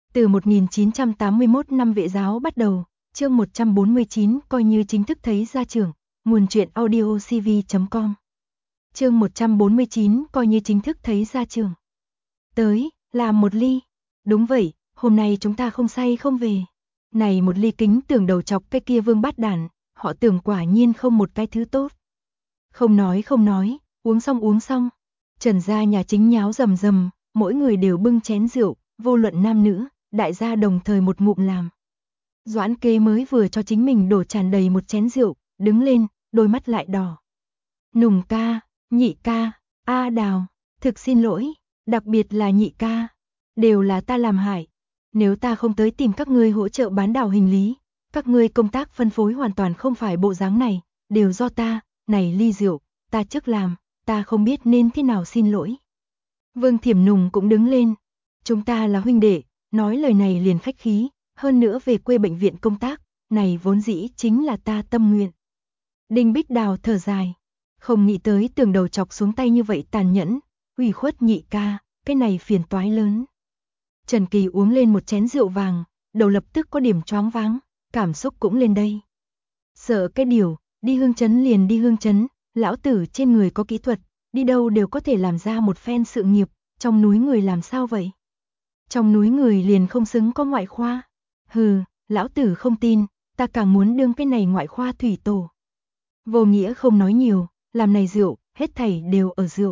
Từ 1981 năm vệ giáo bắt đầu, chương 149 coi như chính thức thấy ra trường, nguồn truyện audiocv.com. Chương 149 coi như chính thức thấy ra trường. Tới, làm một ly. Đúng vậy, hôm nay chúng ta không say không về. Này một ly kính tưởng đầu chọc cái kia vương bát đản, họ tưởng quả nhiên không một cái thứ tốt. Không nói, uống xong. Trần gia nhà chính nháo rầm rầm, mỗi người đều bưng chén rượu, vô luận nam nữ, đại gia đồng thời một ngụm làm. Doãn Kế mới vừa cho chính mình đổ tràn đầy một chén rượu, đứng lên, đôi mắt lại đỏ. Nùng ca, nhị ca, A Đào, thực xin lỗi, đặc biệt là nhị ca, đều là ta làm hại. Nếu ta không tới tìm các ngươi hỗ trợ bán đảo hình lý, các ngươi công tác phân phối hoàn toàn không phải bộ dáng này, đều do ta, này ly rượu, ta trước làm, ta không biết nên thế nào xin lỗi. Vương Thiểm Nùng cũng đứng lên, chúng ta là huynh đệ, nói lời này liền khách khí, hơn nữa về quê bệnh viện công tác, này vốn dĩ chính là ta tâm nguyện. Đinh Bích Đào thở dài, không nghĩ tới tưởng đầu chọc xuống tay như vậy tàn nhẫn, ủy khuất nhị ca, cái này phiền toái lớn. Trần Kỳ uống lên một chén rượu vàng, đầu lập tức có điểm choáng váng, cảm xúc cũng lên đây. Sợ cái điều, đi hương chấn liền đi hương chấn, lão tử trên người có kỹ thuật, đi đâu đều có thể làm ra một phen sự nghiệp, trong núi người làm sao vậy? Trong núi người liền không xứng có ngoại khoa. Hừ, lão tử không tin, ta càng muốn đương cái này ngoại khoa thủy tổ. Vô Nghĩa không nói nhiều, làm này rượu, hết thảy đều ở rượu.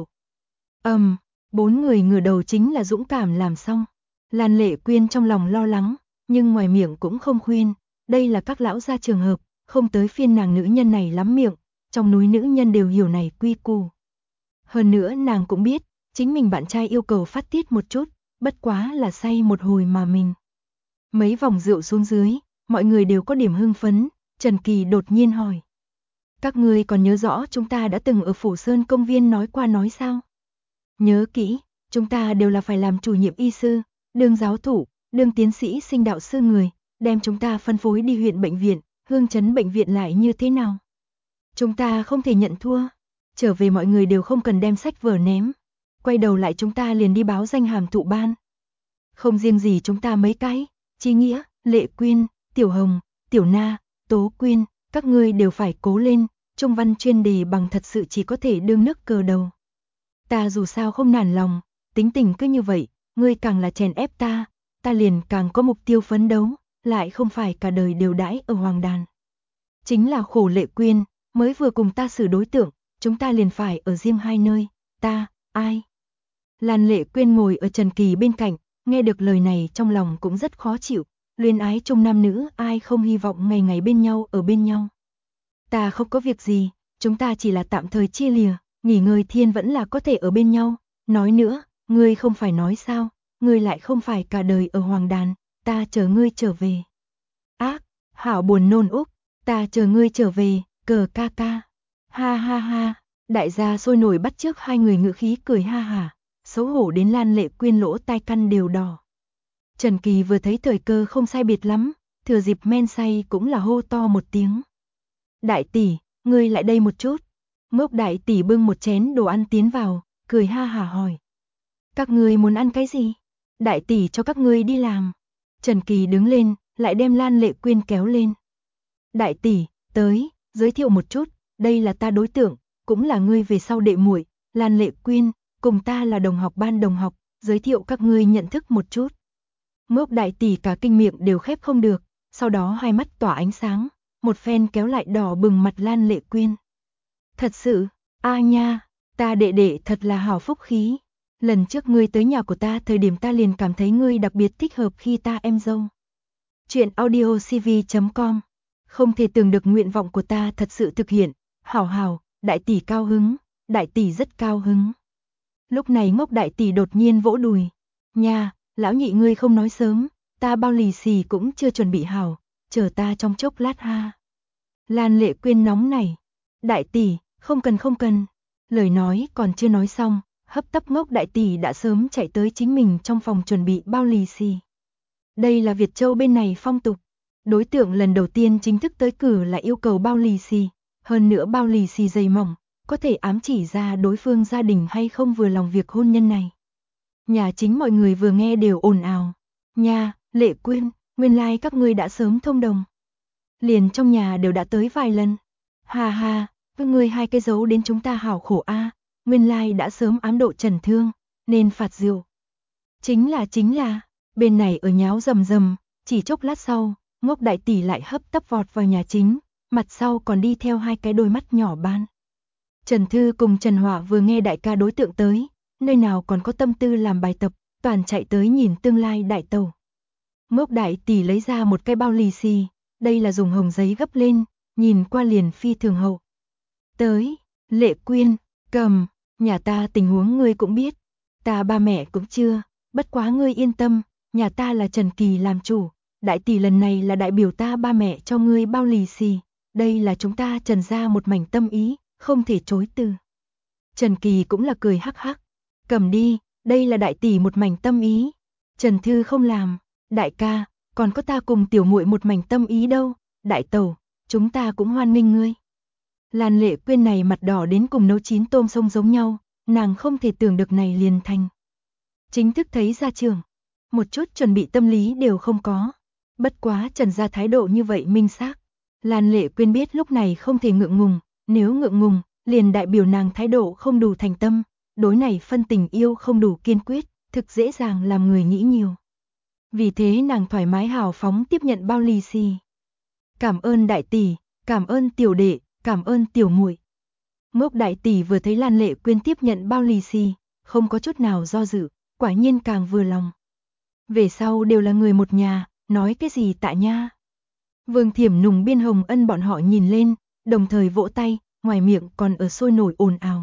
Bốn người ngửa đầu chính là dũng cảm làm xong. Lan Lệ Quyên trong lòng lo lắng, nhưng ngoài miệng cũng không khuyên, đây là các lão gia trường hợp, không tới phiên nàng nữ nhân này lắm miệng, trong núi nữ nhân đều hiểu này quy củ. Hơn nữa nàng cũng biết, chính mình bạn trai yêu cầu phát tiết một chút, bất quá là say một hồi mà mình. Mấy vòng rượu xuống dưới, mọi người đều có điểm hưng phấn, Trần Kỳ đột nhiên hỏi. Các ngươi còn nhớ rõ chúng ta đã từng ở Phủ Sơn công viên nói qua nói sao? Nhớ kỹ, chúng ta đều là phải làm chủ nhiệm y sư, đương giáo thủ, đương tiến sĩ sinh đạo sư người, đem chúng ta phân phối đi huyện bệnh viện, hương chấn bệnh viện lại như thế nào? Chúng ta không thể nhận thua, trở về mọi người đều không cần đem sách vở ném, quay đầu lại chúng ta liền đi báo danh hàm thụ ban. Không riêng gì chúng ta mấy cái, Chí Nghĩa, Lệ Quyên, Tiểu Hồng, Tiểu Na, Tố Quyên, các ngươi đều phải cố lên, trung văn chuyên đề bằng thật sự chỉ có thể đương nước cờ đầu. Ta dù sao không nản lòng, tính tình cứ như vậy, ngươi càng là chèn ép ta liền càng có mục tiêu phấn đấu, lại không phải cả đời đều đãi ở hoàng đàn. Chính là khổ Lệ Quyên, mới vừa cùng ta xử đối tượng, chúng ta liền phải ở riêng hai nơi, ta, ai? Lan Lệ Quyên ngồi ở Trần Kỳ bên cạnh, nghe được lời này trong lòng cũng rất khó chịu, luyến ái chung nam nữ ai không hy vọng ngày ngày bên nhau ở bên nhau. Ta không có việc gì, chúng ta chỉ là tạm thời chia lìa, nghỉ ngơi thiên vẫn là có thể ở bên nhau, nói nữa, ngươi không phải nói sao, ngươi lại không phải cả đời ở hoàng đàn, ta chờ ngươi trở về. Ác, hảo buồn nôn úc, ta chờ ngươi trở về, cờ ca ca. Ha ha ha, đại gia sôi nổi bắt chước hai người ngữ khí cười ha hả, xấu hổ đến Lan Lệ Quyên lỗ tai căn đều đỏ. Trần Kỳ vừa thấy thời cơ không sai biệt lắm, thừa dịp men say cũng là hô to một tiếng. Đại tỷ, ngươi lại đây một chút. Ngốc đại tỷ bưng một chén đồ ăn tiến vào, cười ha hả hỏi. Các ngươi muốn ăn cái gì? Đại tỷ cho các ngươi đi làm. Trần Kỳ đứng lên, lại đem Lan Lệ Quyên kéo lên. Đại tỷ, tới, giới thiệu một chút, đây là ta đối tượng, cũng là ngươi về sau đệ muội, Lan Lệ Quyên, cùng ta là đồng học ban đồng học, giới thiệu các ngươi nhận thức một chút. Ngốc đại tỷ cả kinh miệng đều khép không được, sau đó hai mắt tỏa ánh sáng, một phen kéo lại đỏ bừng mặt Lan Lệ Quyên. Thật sự, a nha, ta đệ đệ thật là hảo phúc khí. Lần trước ngươi tới nhà của ta thời điểm ta liền cảm thấy ngươi đặc biệt thích hợp khi ta em dâu. Chuyện audiocv.com. Không thể tưởng được nguyện vọng của ta thật sự thực hiện. Hảo hảo, đại tỷ cao hứng, đại tỷ rất cao hứng. Lúc này ngốc đại tỷ đột nhiên vỗ đùi. Nha, lão nhị ngươi không nói sớm, ta bao lì xì cũng chưa chuẩn bị hảo, chờ ta trong chốc lát ha. Lan Lệ Quyên nóng này. Đại tỷ, không cần. Lời nói còn chưa nói xong, hấp tấp ngốc đại tỷ đã sớm chạy tới chính mình trong phòng chuẩn bị bao lì xì. Đây là Việt Châu bên này phong tục. Đối tượng lần đầu tiên chính thức tới cử là yêu cầu bao lì xì, hơn nữa bao lì xì dày mỏng, có thể ám chỉ ra đối phương gia đình hay không vừa lòng việc hôn nhân này. Nhà chính mọi người vừa nghe đều ồn ào. Nha, Lệ Quyên, nguyên lai các ngươi đã sớm thông đồng. Liền trong nhà đều đã tới vài lần. Hà hà, các ngươi hai cái giấu đến chúng ta hảo khổ a, nguyên lai đã sớm ám độ Trần Thương, nên phạt rượu. Chính là, bên này ở nháo rầm rầm, chỉ chốc lát sau, Ngốc đại tỷ lại hấp tấp vọt vào nhà chính, mặt sau còn đi theo hai cái đôi mắt nhỏ ban. Trần Thư cùng Trần Hỏa vừa nghe đại ca đối tượng tới, nơi nào còn có tâm tư làm bài tập, toàn chạy tới nhìn tương lai đại tẩu. Ngốc đại tỷ lấy ra một cái bao lì xì, đây là dùng hồng giấy gấp lên, nhìn qua liền phi thường hậu. Tới, Lệ Quyên, cầm, nhà ta tình huống ngươi cũng biết, ta ba mẹ cũng chưa, bất quá ngươi yên tâm, nhà ta là Trần Kỳ làm chủ, đại tỷ lần này là đại biểu ta ba mẹ cho ngươi bao lì xì, đây là chúng ta Trần gia một mảnh tâm ý, không thể chối từ. Trần Kỳ cũng là cười hắc hắc, cầm đi, đây là đại tỷ một mảnh tâm ý. Trần Thư không làm, đại ca, còn có ta cùng tiểu muội một mảnh tâm ý đâu, đại tẩu, chúng ta cũng hoan nghênh ngươi. Lan Lệ Quyên này mặt đỏ đến cùng nấu chín tôm sông giống nhau, nàng không thể tưởng được này liền thành. Chính thức thấy ra trường, một chút chuẩn bị tâm lý đều không có. Bất quá Trần gia thái độ như vậy minh xác. Lan Lệ Quyên biết lúc này không thể ngượng ngùng, nếu ngượng ngùng, liền đại biểu nàng thái độ không đủ thành tâm, đối này phân tình yêu không đủ kiên quyết, thực dễ dàng làm người nghĩ nhiều. Vì thế nàng thoải mái hào phóng tiếp nhận bao lì xì. Cảm ơn đại tỷ, cảm ơn tiểu đệ, cảm ơn tiểu muội. Ngốc đại tỷ vừa thấy Lan Lệ Quyên tiếp nhận bao lì xì, không có chút nào do dự, quả nhiên càng vừa lòng. Về sau đều là người một nhà, nói cái gì tạ nha. Vương Thiểm Nùng Biên Hồng Ân bọn họ nhìn lên, đồng thời vỗ tay, ngoài miệng còn ở sôi nổi ồn ào.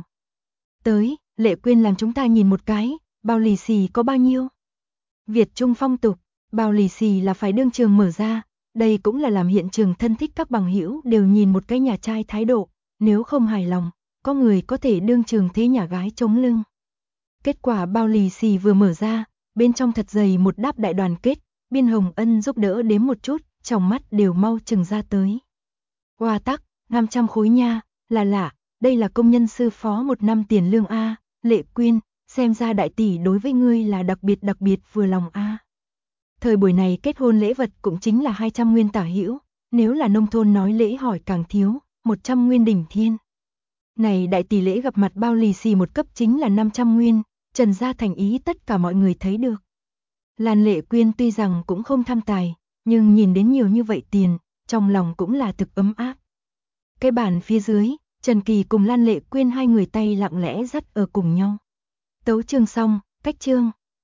Tới, Lệ Quyên làm chúng ta nhìn một cái, bao lì xì có bao nhiêu? Việt Trung phong tục, bao lì xì là phải đương trường mở ra, đây cũng là làm hiện trường thân thích các bằng hữu đều nhìn một cái nhà trai thái độ, nếu không hài lòng, có người có thể đương trường thế nhà gái chống lưng. Kết quả bao lì xì vừa mở ra, bên trong thật dày một đáp đại đoàn kết, Biên Hồng Ân giúp đỡ đếm một chút, trong mắt đều mau chừng ra tới. Hoa tắc, 500 khối nha, là lạ, đây là công nhân sư phó 1 năm tiền lương A, Lệ Quyên, xem ra đại tỷ đối với ngươi là đặc biệt vừa lòng A. Thời buổi này kết hôn lễ vật cũng chính là 200 nguyên tả hữu, nếu là nông thôn nói lễ hỏi càng thiếu, 100 nguyên đỉnh thiên. Này đại tỷ lễ gặp mặt bao lì xì một cấp chính là 500 nguyên, Trần gia thành ý tất cả mọi người thấy được. Lan Lệ Quyên tuy rằng cũng không tham tài, nhưng nhìn đến nhiều như vậy tiền, trong lòng cũng là thực ấm áp. Cái bàn phía dưới, Trần Kỳ cùng Lan Lệ Quyên hai người tay lặng lẽ dắt ở cùng nhau. Tấu chương xong, cách chương.